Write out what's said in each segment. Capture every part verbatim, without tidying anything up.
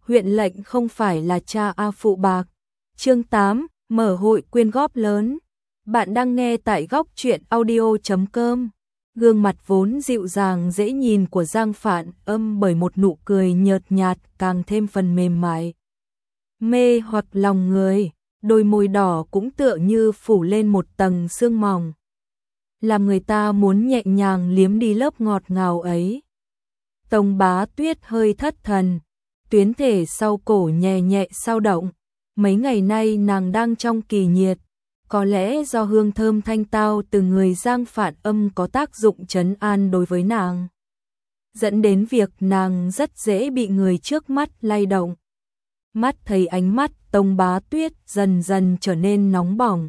huyện lệnh không phải là cha A Phụ Bạc. Chương tám, mở hội quyên góp lớn. Bạn đang nghe tại góc truyện audio chấm com. Gương mặt vốn dịu dàng dễ nhìn của Giang Phạn Âm bởi một nụ cười nhợt nhạt càng thêm phần mềm mại, mê hoặc lòng người, đôi môi đỏ cũng tựa như phủ lên một tầng sương mỏng, làm người ta muốn nhẹ nhàng liếm đi lớp ngọt ngào ấy. Tông Bá Tuyết hơi thất thần, tuyến thể sau cổ nhẹ nhẹ dao động, mấy ngày nay nàng đang trong kỳ nhiệt. Có lẽ do hương thơm thanh tao từ người Giang Phạn Âm có tác dụng trấn an đối với nàng, dẫn đến việc nàng rất dễ bị người trước mắt lay động. Mắt thấy ánh mắt Tông Bá Tuyết dần dần trở nên nóng bỏng.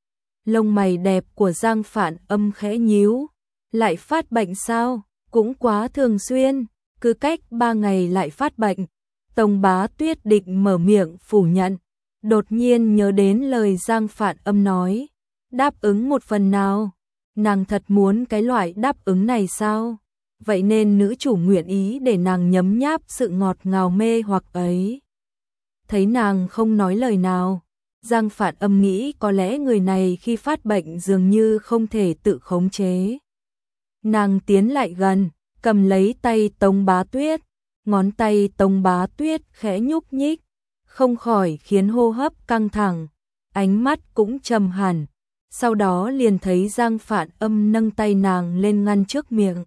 Lông mày đẹp của Giang Phạn Âm khẽ nhíu, lại phát bệnh sao? Cũng quá thường xuyên, cứ cách ba ngày lại phát bệnh. Tông Bá Tuyết định mở miệng phủ nhận, đột nhiên nhớ đến lời Giang Phạn Âm nói, đáp ứng một phần nào. Nàng thật muốn cái loại đáp ứng này sao? Vậy nên nữ chủ nguyện ý để nàng nhấm nháp sự ngọt ngào mê hoặc ấy. Thấy nàng không nói lời nào, Giang Phạn Âm nghĩ có lẽ người này khi phát bệnh dường như không thể tự khống chế. Nàng tiến lại gần, cầm lấy tay Tông Bá Tuyết, ngón tay Tông Bá Tuyết khẽ nhúc nhích, không khỏi khiến hô hấp căng thẳng, ánh mắt cũng trầm hẳn. Sau đó liền thấy Giang Phạn Âm nâng tay nàng lên ngăn trước miệng.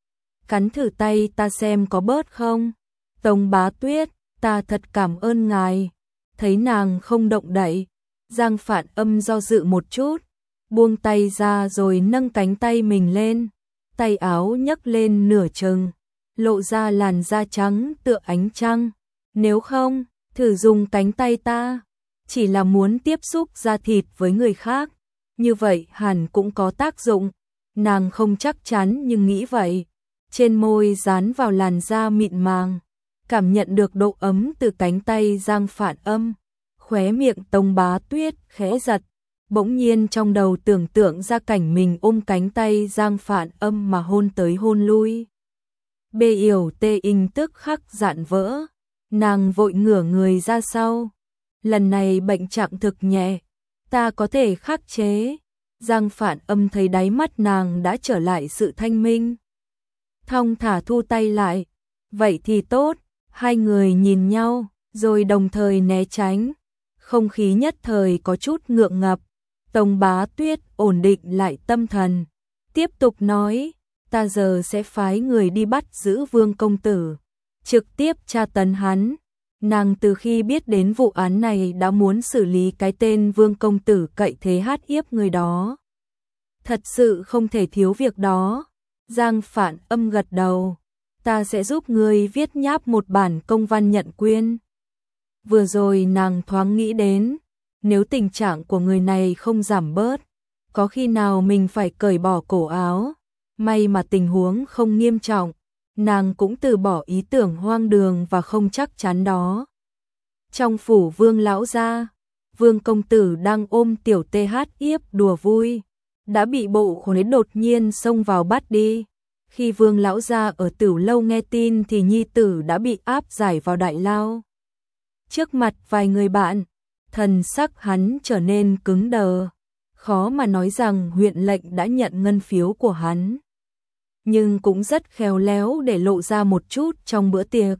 Cắn thử tay ta xem có bớt không? Tông Bá Tuyết, ta thật cảm ơn ngài. Thấy nàng không động đậy, Giang Phạn Âm do dự một chút, buông tay ra rồi nâng cánh tay mình lên. Tay áo nhấc lên nửa chừng, lộ ra làn da trắng tựa ánh trăng. Nếu không, thử dùng cánh tay ta, chỉ là muốn tiếp xúc da thịt với người khác, như vậy hẳn cũng có tác dụng. Nàng không chắc chắn nhưng nghĩ vậy. Trên môi dán vào làn da mịn màng, cảm nhận được độ ấm từ cánh tay Giang Phạn Âm. Khóe miệng Tông Bá Tuyết khẽ giật, bỗng nhiên trong đầu tưởng tượng ra cảnh mình ôm cánh tay Giang Phạn Âm mà hôn tới hôn lui. Bê yểu tê in tức khắc dạn vỡ, nàng vội ngửa người ra sau. Lần này bệnh trạng thực nhẹ, ta có thể khắc chế. Giang Phạn Âm thấy đáy mắt nàng đã trở lại sự thanh minh, thong thả thu tay lại. Vậy thì tốt. Hai người nhìn nhau, rồi đồng thời né tránh. Không khí nhất thời có chút ngượng ngập. Tông Bá Tuyết ổn định lại tâm thần, tiếp tục nói, ta giờ sẽ phái người đi bắt giữ Vương công tử, trực tiếp tra tấn hắn. Nàng từ khi biết đến vụ án này đã muốn xử lý cái tên Vương công tử cậy thế hát hiếp người đó. Thật sự không thể thiếu việc đó. Giang Phạn Âm gật đầu, ta sẽ giúp ngươi viết nháp một bản công văn nhận quyên. Vừa rồi nàng thoáng nghĩ đến, nếu tình trạng của người này không giảm bớt, có khi nào mình phải cởi bỏ cổ áo. May mà tình huống không nghiêm trọng, nàng cũng từ bỏ ý tưởng hoang đường và không chắc chắn đó. Trong phủ Vương lão gia, Vương công tử đang ôm tiểu tê hát hiếp đùa vui, đã bị bộ khốn đột nhiên xông vào bắt đi. Khi Vương lão gia ở Tửu lâu nghe tin thì nhi tử đã bị áp giải vào đại lao. Trước mặt vài người bạn, thần sắc hắn trở nên cứng đờ, khó mà nói rằng huyện lệnh đã nhận ngân phiếu của hắn, nhưng cũng rất khéo léo để lộ ra một chút trong bữa tiệc.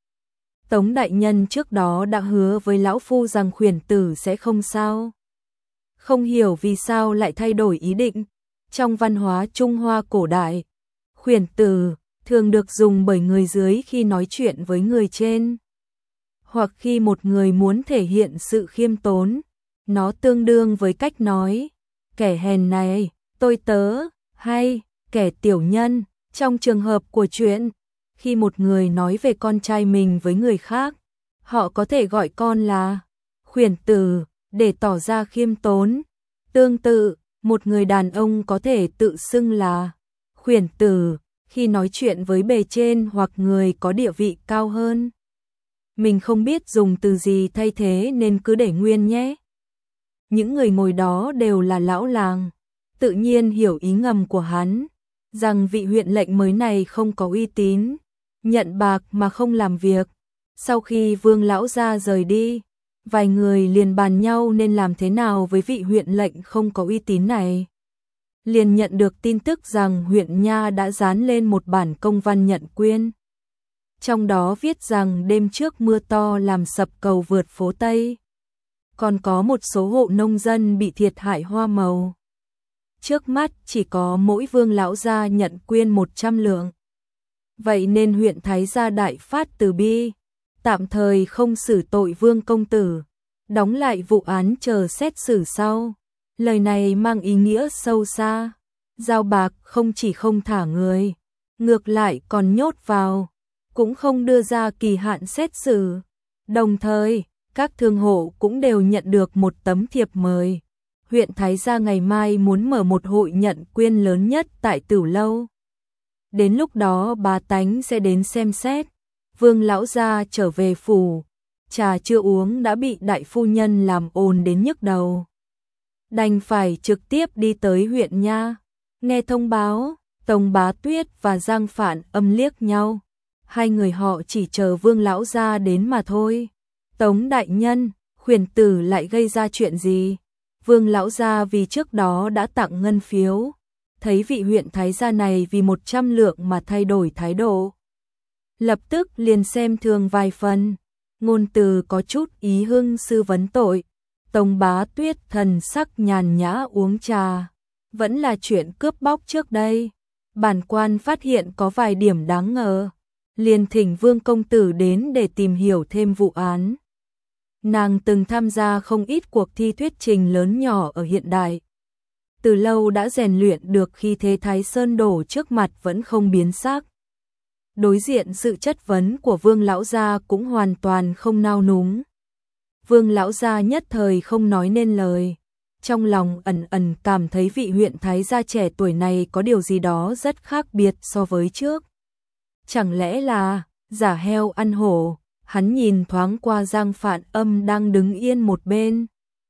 Tống đại nhân trước đó đã hứa với lão phu rằng khuyển tử sẽ không sao. Không hiểu vì sao lại thay đổi ý định. Trong văn hóa Trung Hoa cổ đại, khuyển tử thường được dùng bởi người dưới khi nói chuyện với người trên, hoặc khi một người muốn thể hiện sự khiêm tốn. Nó tương đương với cách nói, kẻ hèn này, tôi tớ, hay kẻ tiểu nhân. Trong trường hợp của chuyện, khi một người nói về con trai mình với người khác, họ có thể gọi con là khuyển tử để tỏ ra khiêm tốn. Tương tự, một người đàn ông có thể tự xưng là khuyển tử khi nói chuyện với bề trên hoặc người có địa vị cao hơn. Mình không biết dùng từ gì thay thế nên cứ để nguyên nhé. Những người ngồi đó đều là lão làng, tự nhiên hiểu ý ngầm của hắn, rằng vị huyện lệnh mới này không có uy tín, nhận bạc mà không làm việc. Sau khi Vương lão gia rời đi, vài người liền bàn nhau nên làm thế nào với vị huyện lệnh không có uy tín này. Liền nhận được tin tức rằng huyện Nha đã dán lên một bản công văn nhận quyên. Trong đó viết rằng đêm trước mưa to làm sập cầu vượt phố Tây. Còn có một số hộ nông dân bị thiệt hại hoa màu. Trước mắt chỉ có mỗi Vương lão gia nhận quyên một trăm lượng. Vậy nên huyện Thái Gia đại phát từ bi, tạm thời không xử tội Vương công tử, đóng lại vụ án chờ xét xử sau. Lời này mang ý nghĩa sâu xa, giao bạc không chỉ không thả người, ngược lại còn nhốt vào, cũng không đưa ra kỳ hạn xét xử. Đồng thời, các thương hộ cũng đều nhận được một tấm thiệp mời. Huyện Thái Gia ngày mai muốn mở một hội nhận quyên lớn nhất tại Tửu Lâu. Đến lúc đó bá tánh sẽ đến xem xét. Vương lão gia trở về phủ, trà chưa uống đã bị đại phu nhân làm ồn đến nhức đầu. Đành phải trực tiếp đi tới huyện Nha. Nghe thông báo, Tống Bá Tuyết và Giang Phạn Âm liếc nhau. Hai người họ chỉ chờ Vương lão gia đến mà thôi. Tống đại nhân, khuyển tử lại gây ra chuyện gì? Vương lão gia vì trước đó đã tặng ngân phiếu, thấy vị huyện Thái gia này vì một trăm lượng mà thay đổi thái độ. Lập tức liền xem thường vài phần, ngôn từ có chút ý hưng sư vấn tội. Tống Bá Tuyết thần sắc nhàn nhã uống trà, vẫn là chuyện cướp bóc trước đây. Bản quan phát hiện có vài điểm đáng ngờ, liền thỉnh Vương công tử đến để tìm hiểu thêm vụ án. Nàng từng tham gia không ít cuộc thi thuyết trình lớn nhỏ ở hiện đại. Từ lâu đã rèn luyện được khi thế Thái Sơn đổ trước mặt vẫn không biến sắc. Đối diện sự chất vấn của Vương lão gia cũng hoàn toàn không nao núng. Vương lão gia nhất thời không nói nên lời, trong lòng ẩn ẩn cảm thấy vị huyện Thái gia trẻ tuổi này có điều gì đó rất khác biệt so với trước. Chẳng lẽ là giả heo ăn hổ? Hắn nhìn thoáng qua Giang Phạn Âm đang đứng yên một bên.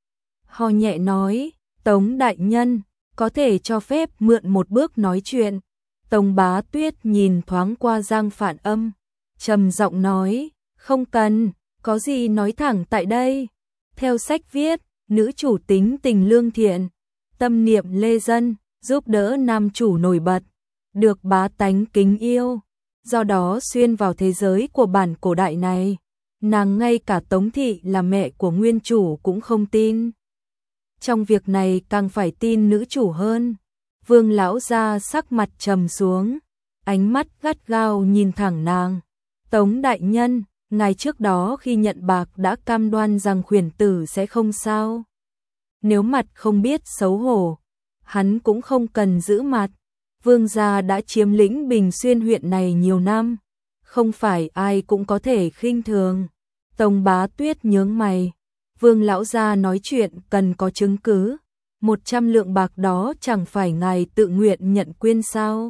Ho nhẹ nói, Tống đại nhân, có thể cho phép mượn một bước nói chuyện. Tống Bá Tuyết nhìn thoáng qua Giang Phạn Âm, trầm giọng nói, không cần, có gì nói thẳng tại đây. Theo sách viết, nữ chủ tính tình lương thiện, tâm niệm lê dân, giúp đỡ nam chủ nổi bật, được bá tánh kính yêu. Do đó xuyên vào thế giới của bản cổ đại này, nàng ngay cả Tống thị là mẹ của nguyên chủ cũng không tin. Trong việc này càng phải tin nữ chủ hơn. Vương lão gia sắc mặt trầm xuống, ánh mắt gắt gao nhìn thẳng nàng. Tống đại nhân, ngày trước đó khi nhận bạc đã cam đoan rằng khuyển tử sẽ không sao. Nếu mặt không biết xấu hổ, hắn cũng không cần giữ mặt. Vương gia đã chiếm lĩnh Bình Xuyên huyện này nhiều năm, không phải ai cũng có thể khinh thường. Tống Bá Tuyết nhướng mày, Vương lão gia nói chuyện cần có chứng cứ. Một trăm lượng bạc đó chẳng phải ngài tự nguyện nhận quyên sao?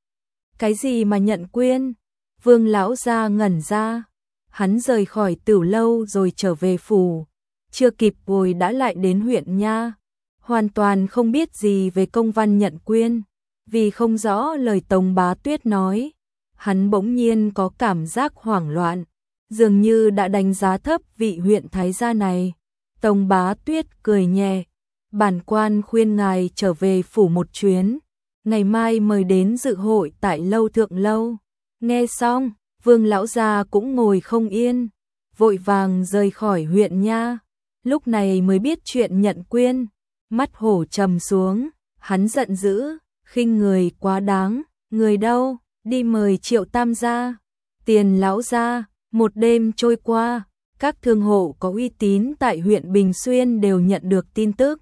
Cái gì mà nhận quyên? Vương lão gia ngẩn ra, hắn rời khỏi Tửu Lâu rồi trở về phủ, chưa kịp ngồi đã lại đến huyện Nha, hoàn toàn không biết gì về công văn nhận quyên. Vì không rõ lời Tống Bá Tuyết nói, hắn bỗng nhiên có cảm giác hoảng loạn, dường như đã đánh giá thấp vị huyện Thái gia này. Tống Bá Tuyết cười nhẹ, bản quan khuyên ngài trở về phủ một chuyến, ngày mai mời đến dự hội tại Lâu Thượng Lâu. Nghe xong, Vương lão gia cũng ngồi không yên, vội vàng rời khỏi huyện Nha, lúc này mới biết chuyện nhận quyên, mắt hổ trầm xuống, hắn giận dữ, khinh người quá đáng, người đâu, đi mời Triệu Tam gia. Tiền lão gia. Một đêm trôi qua, các thương hộ có uy tín tại huyện Bình Xuyên đều nhận được tin tức.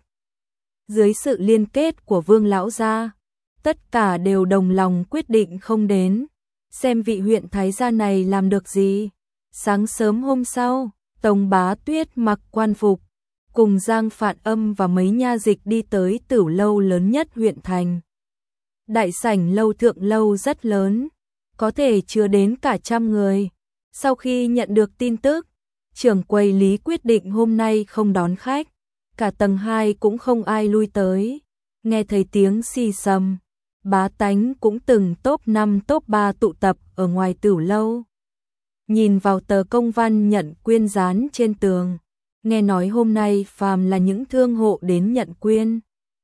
Dưới sự liên kết của Vương lão gia, tất cả đều đồng lòng quyết định không đến, xem vị huyện Thái gia này làm được gì. Sáng sớm hôm sau, Tống Bá Tuyết mặc quan phục, cùng Giang Phạn Âm và mấy nha dịch đi tới Tửu Lâu lớn nhất huyện thành. Đại sảnh Lâu Thượng Lâu rất lớn, có thể chứa đến cả trăm người. Sau khi nhận được tin tức, trưởng quầy Lý quyết định hôm nay không đón khách, cả tầng hai cũng không ai lui tới. Nghe thấy tiếng xì xầm, bá tánh cũng từng top năm top ba tụ tập ở ngoài Tửu Lâu. nhìn vào tờ công văn nhận quyên dán trên tường. Nghe nói hôm nay phàm là những thương hộ đến nhận quyên,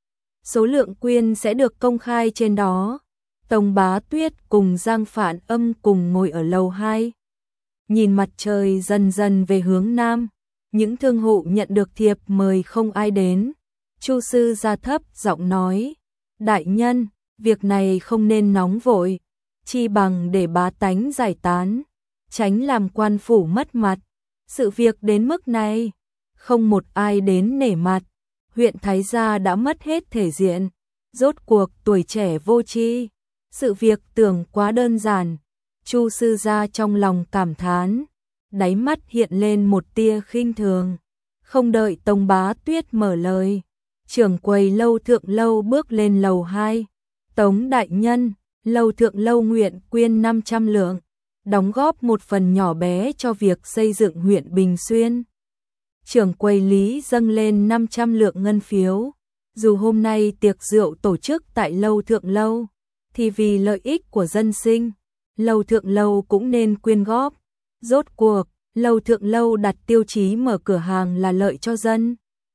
số lượng quyên sẽ được công khai trên đó. Tống Bá Tuyết cùng Giang Phản Âm cùng ngồi ở lầu hai. Nhìn mặt trời dần dần về hướng nam, những thương hộ nhận được thiệp mời không ai đến. Chu sư gia thấp giọng nói, đại nhân, việc này không nên nóng vội, chi bằng để bá tánh giải tán, tránh làm quan phủ mất mặt. Sự việc đến mức này, không một ai đến nể mặt, huyện Thái Gia đã mất hết thể diện, rốt cuộc tuổi trẻ vô tri, sự việc tưởng quá đơn giản. Chu sư gia trong lòng cảm thán, đáy mắt hiện lên một tia khinh thường. Không đợi Tống Bá Tuyết mở lời, trưởng quầy Lâu Thượng Lâu bước lên lầu hai. Tống đại nhân, Lâu Thượng Lâu nguyện quyên năm trăm lượng, đóng góp một phần nhỏ bé cho việc xây dựng huyện Bình Xuyên. Trưởng quầy Lý dâng lên năm trăm lượng ngân phiếu. Dù hôm nay tiệc rượu tổ chức tại Lâu Thượng Lâu, thì vì lợi ích của dân sinh, Lâu Thượng Lâu cũng nên quyên góp. Rốt cuộc, Lâu Thượng Lâu đặt tiêu chí mở cửa hàng là lợi cho dân.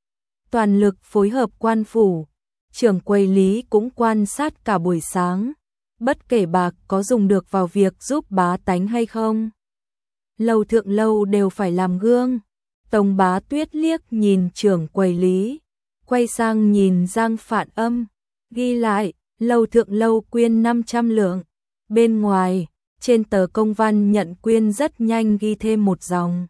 Toàn lực phối hợp quan phủ, trưởng quầy Lý cũng quan sát cả buổi sáng, bất kể bạc có dùng được vào việc giúp bá tánh hay không. Lâu Thượng Lâu đều phải làm gương. Tống Bá Tuyết liếc nhìn trưởng quầy Lý, quay sang nhìn Giang Phản Âm, ghi lại, Lâu Thượng Lâu quyên năm trăm lượng. Bên ngoài, trên tờ công văn nhận quyên rất nhanh ghi thêm một dòng.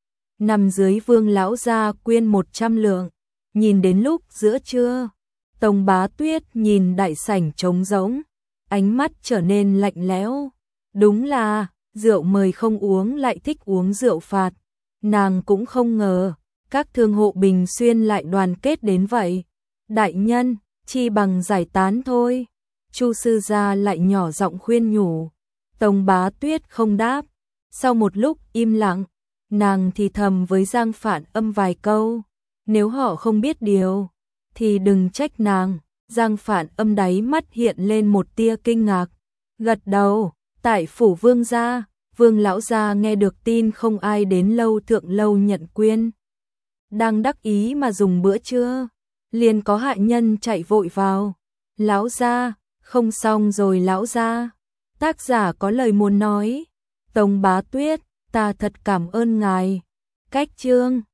Nằm dưới Vương lão gia quyên một trăm lượng. Nhìn đến lúc giữa trưa, Tống Bá Tuyết nhìn đại sảnh trống rỗng, ánh mắt trở nên lạnh lẽo. Đúng là, rượu mời không uống lại thích uống rượu phạt. Nàng cũng không ngờ, các thương hộ Bình Xuyên lại đoàn kết đến vậy. Đại nhân, chi bằng giải tán thôi. Chu sư gia lại nhỏ giọng khuyên nhủ. Tống Bá Tuyết không đáp. Sau một lúc im lặng, nàng thì thầm với Giang Phản Âm vài câu. Nếu họ không biết điều, thì đừng trách nàng. Giang Phản Âm đáy mắt hiện lên một tia kinh ngạc. Gật đầu, tại phủ Vương gia, Vương lão gia nghe được tin không ai đến Lâu Thượng Lâu nhận quyên. Đang đắc ý mà dùng bữa trưa, liền có hạ nhân chạy vội vào. Lão gia, không xong rồi lão gia. Tác giả có lời muốn nói. Tống Bá Tuyết, ta thật cảm ơn ngài. Cách chương